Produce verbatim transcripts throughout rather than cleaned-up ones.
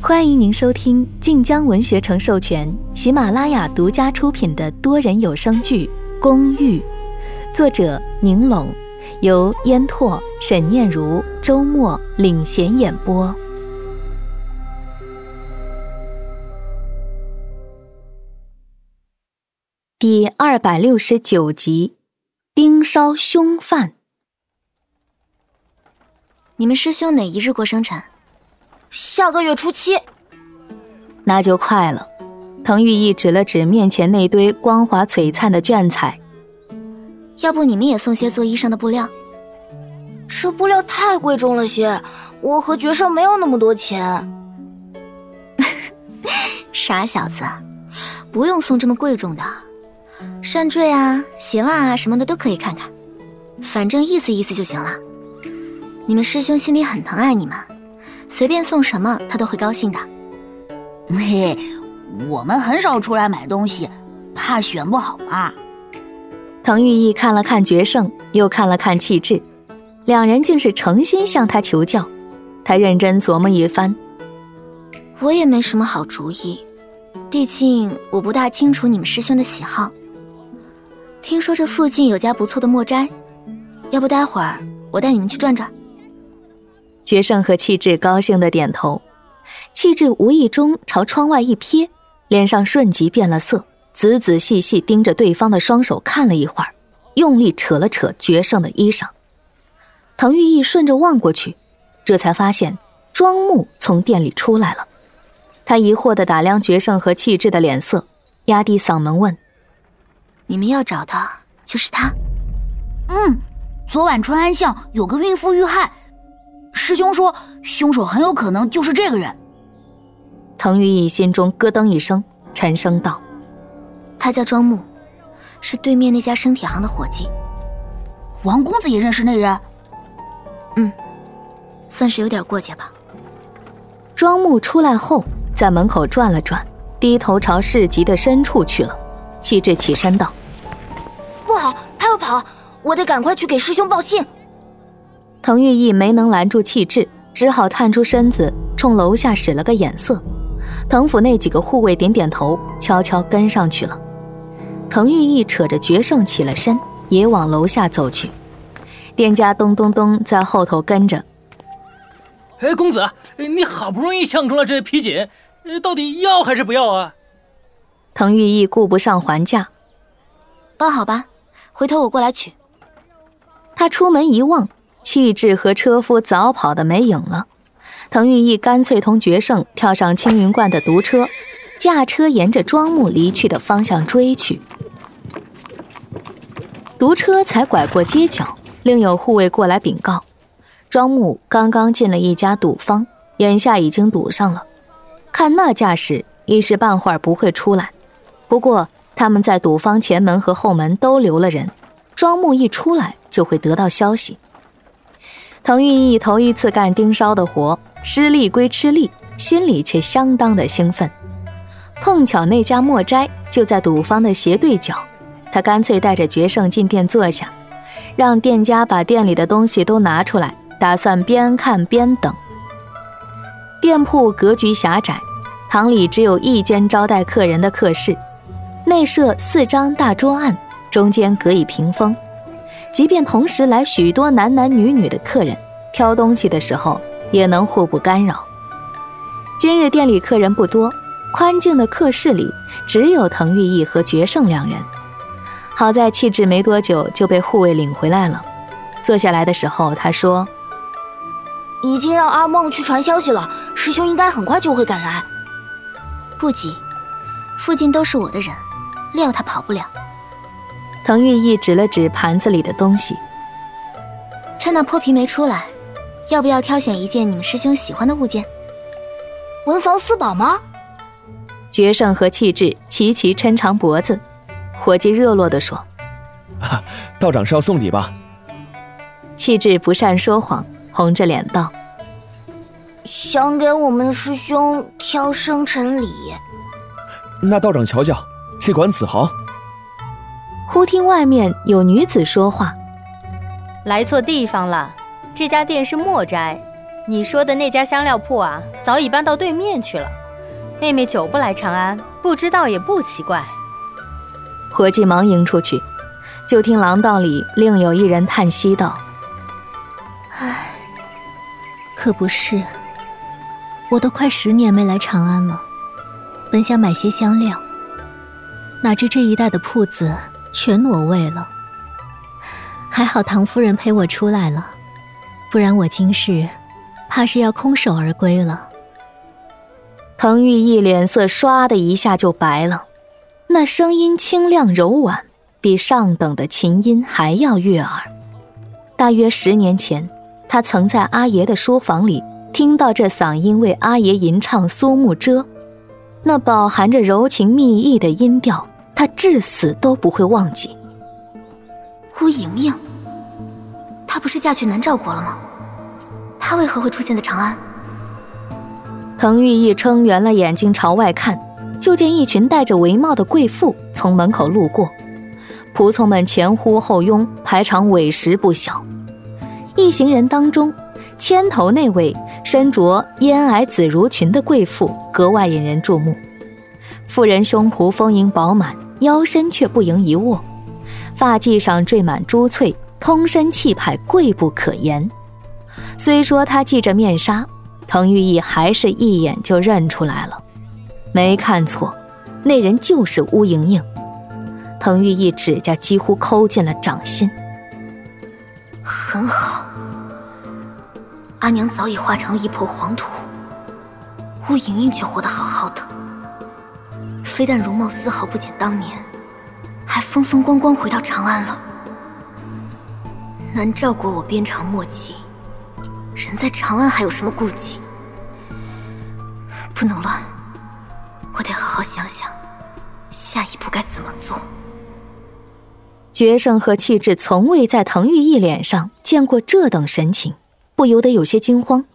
欢迎您收听晋江文学城授权、喜马拉雅独家出品的多人有声剧《公寓》，作者宁拢，由烟拓、沈念如、周末领衔演播。第二百六十九集，盯梢凶犯。 你们师兄哪一日过生辰？ 下个月初七。 那就快了。滕玉义指了指面前那堆光滑璀璨的绢彩。 要不你们也送些做衣裳的布料？ 这布料太贵重了些，我和绝胜没有那么多钱。 傻小子，不用送这么贵重的，扇坠啊、鞋袜啊什么的都可以看看，反正意思意思就行了。你们师兄心里很疼爱你们，随便送什么他都会高兴的。 嘿，我们很少出来买东西，怕选不好嘛。 滕玉义看了看决胜，又看了看气质，两人竟是诚心向他求教。他认真琢磨一番， 我也没什么好主意，毕竟我不大清楚你们师兄的喜好。听说这附近有家不错的墨斋，要不待会儿我带你们去转转。 决胜和气质高兴地点头，气质无意中朝窗外一瞥，脸上瞬即变了色，仔仔细细盯着对方的双手看了一会儿，用力扯了扯决胜的衣裳。滕玉义顺着望过去，这才发现庄木从店里出来了。他疑惑地打量决胜和气质的脸色，压低嗓门问： 你们要找的就是他？ 嗯，昨晚川安巷有个孕妇遇害，师兄说凶手很有可能就是这个人。 滕玉义心中咯噔一声，沉声道： 他叫庄木，是对面那家生铁行的伙计。 王公子也认识那人？ 嗯，算是有点过节吧。 庄木出来后在门口转了转，低头朝市集的深处去了。气质起身道： 不好，他要跑，我得赶快去给师兄报信。 滕玉义没能拦住气质，只好探出身子冲楼下使了个眼色。滕府那几个护卫点点头，悄悄跟上去了。滕玉义扯着决胜起了身，也往楼下走去。店家咚咚咚在后头跟着。 哎，公子，你好不容易相中了这皮锦，到底要还是不要啊？ 滕玉义顾不上还价， 包好吧，回头我过来取。 他出门一望，气质和车夫早跑得没影了。滕玉义干脆同决胜跳上青云观的独车，驾车沿着庄木离去的方向追去。独车才拐过街角，另有护卫过来禀告，庄木刚刚进了一家赌坊，眼下已经堵上了，看那架势一时半会儿不会出来。不过他们在赌坊前门和后门都留了人，庄木一出来就会得到消息。滕玉义头一次干盯梢的活，吃力归吃力，心里却相当的兴奋。碰巧那家墨斋就在赌坊的斜对角，他干脆带着决胜进店坐下，让店家把店里的东西都拿出来，打算边看边等。店铺格局狭窄，堂里只有一间招待客人的客室，内设四张大桌案，中间隔以屏风。即便同时来许多男男女女的客人，挑东西的时候也能互不干扰。今日店里客人不多，宽静的客室里只有滕玉义和决胜两人。好在气质没多久就被护卫领回来了。坐下来的时候他说： 已经让阿梦去传消息了，师兄应该很快就会赶来。 不急，附近都是我的人，料他跑不了。 滕玉义指了指盘子里的东西， 趁那破皮没出来，要不要挑选一件你们师兄喜欢的物件？ 文房四宝吗？ 决胜和气质齐齐抻长脖子。伙计热络地说： 啊，道长是要送礼吧？ 气质不善说谎，红着脸道： 想给我们师兄挑生辰礼。 那道长瞧瞧，只管此行。 忽听外面有女子说话： 来错地方了，这家店是墨斋， 你说的那家香料铺啊，早已搬到对面去了。妹妹久不来长安，不知道也不奇怪。 伙计忙迎出去，就听廊道里另有一人叹息道： 唉，可不是，我都快十年没来长安了，本想买些香料，哪知这一带的铺子全挪位了。还好唐夫人陪我出来了，不然我今世怕是要空手而归了。 滕玉义脸色唰的一下就白了，那声音清亮柔婉，比上等的琴音还要悦耳。大约十年前，他曾在阿爷的书房里听到这嗓音为阿爷吟唱《苏幕遮》，那饱含着柔情蜜意的音调，他至死都不会忘记。 乌莹莹，她不是嫁去南诏国了吗？她为何会出现在长安？ 滕玉义撑圆了眼睛朝外看，就见一群戴着帷帽的贵妇从门口路过，仆从们前呼后拥，排场委实不小。一行人当中，牵头那位身着烟霭紫如裙的贵妇格外引人注目。妇人胸脯丰盈饱满，腰身却不盈一握，发髻上缀满珠翠，通身气派贵不可言。虽说她系着面纱，滕玉义还是一眼就认出来了，没看错，那人就是乌莹莹。滕玉义指甲几乎抠进了掌心。 很好，阿娘早已化成了一抔黄土，乌莹莹却活得好好的，非但容貌丝毫不减当年，还风风光光回到长安了。南诏国我鞭长莫及，人在长安还有什么顾忌？不能乱，我得好好想想，下一步该怎么做。 决胜和气质从未在滕玉义脸上见过这等神情，不由得有些惊慌。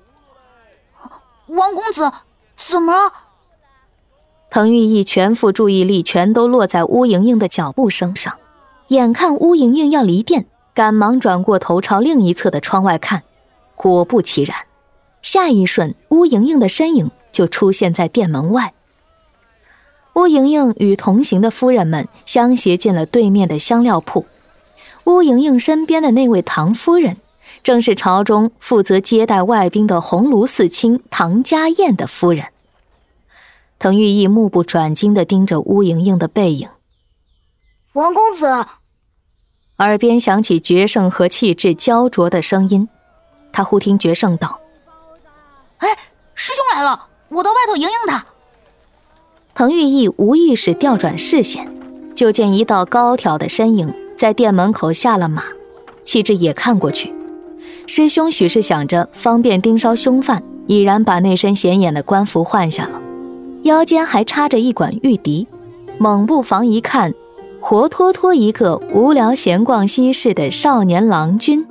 王公子，怎么了？ 滕玉义全副注意力全都落在乌莹莹的脚步声上，眼看乌莹莹要离店，赶忙转过头朝另一侧的窗外看，果不其然，下一瞬乌莹莹的身影就出现在店门外。乌莹莹与同行的夫人们相携进了对面的香料铺。乌莹莹身边的那位唐夫人，正是朝中负责接待外宾的鸿胪四卿唐家燕的夫人。滕玉义目不转睛地盯着乌莹莹的背影。 王公子， 耳边响起决胜和气质焦灼的声音，他忽听决胜道： 哎，师兄来了，我到外头迎迎他。 滕玉义无意识调转视线，就见一道高挑的身影在店门口下了马，气质也看过去。师兄许是想着方便盯梢凶犯，已然把那身显眼的官服换下了，腰间还插着一管玉笛，猛不防一看，活脱脱一个无聊闲逛西市的少年郎君。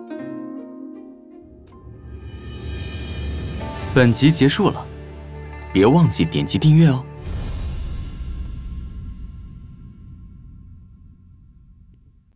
本集结束了，别忘记点击订阅哦。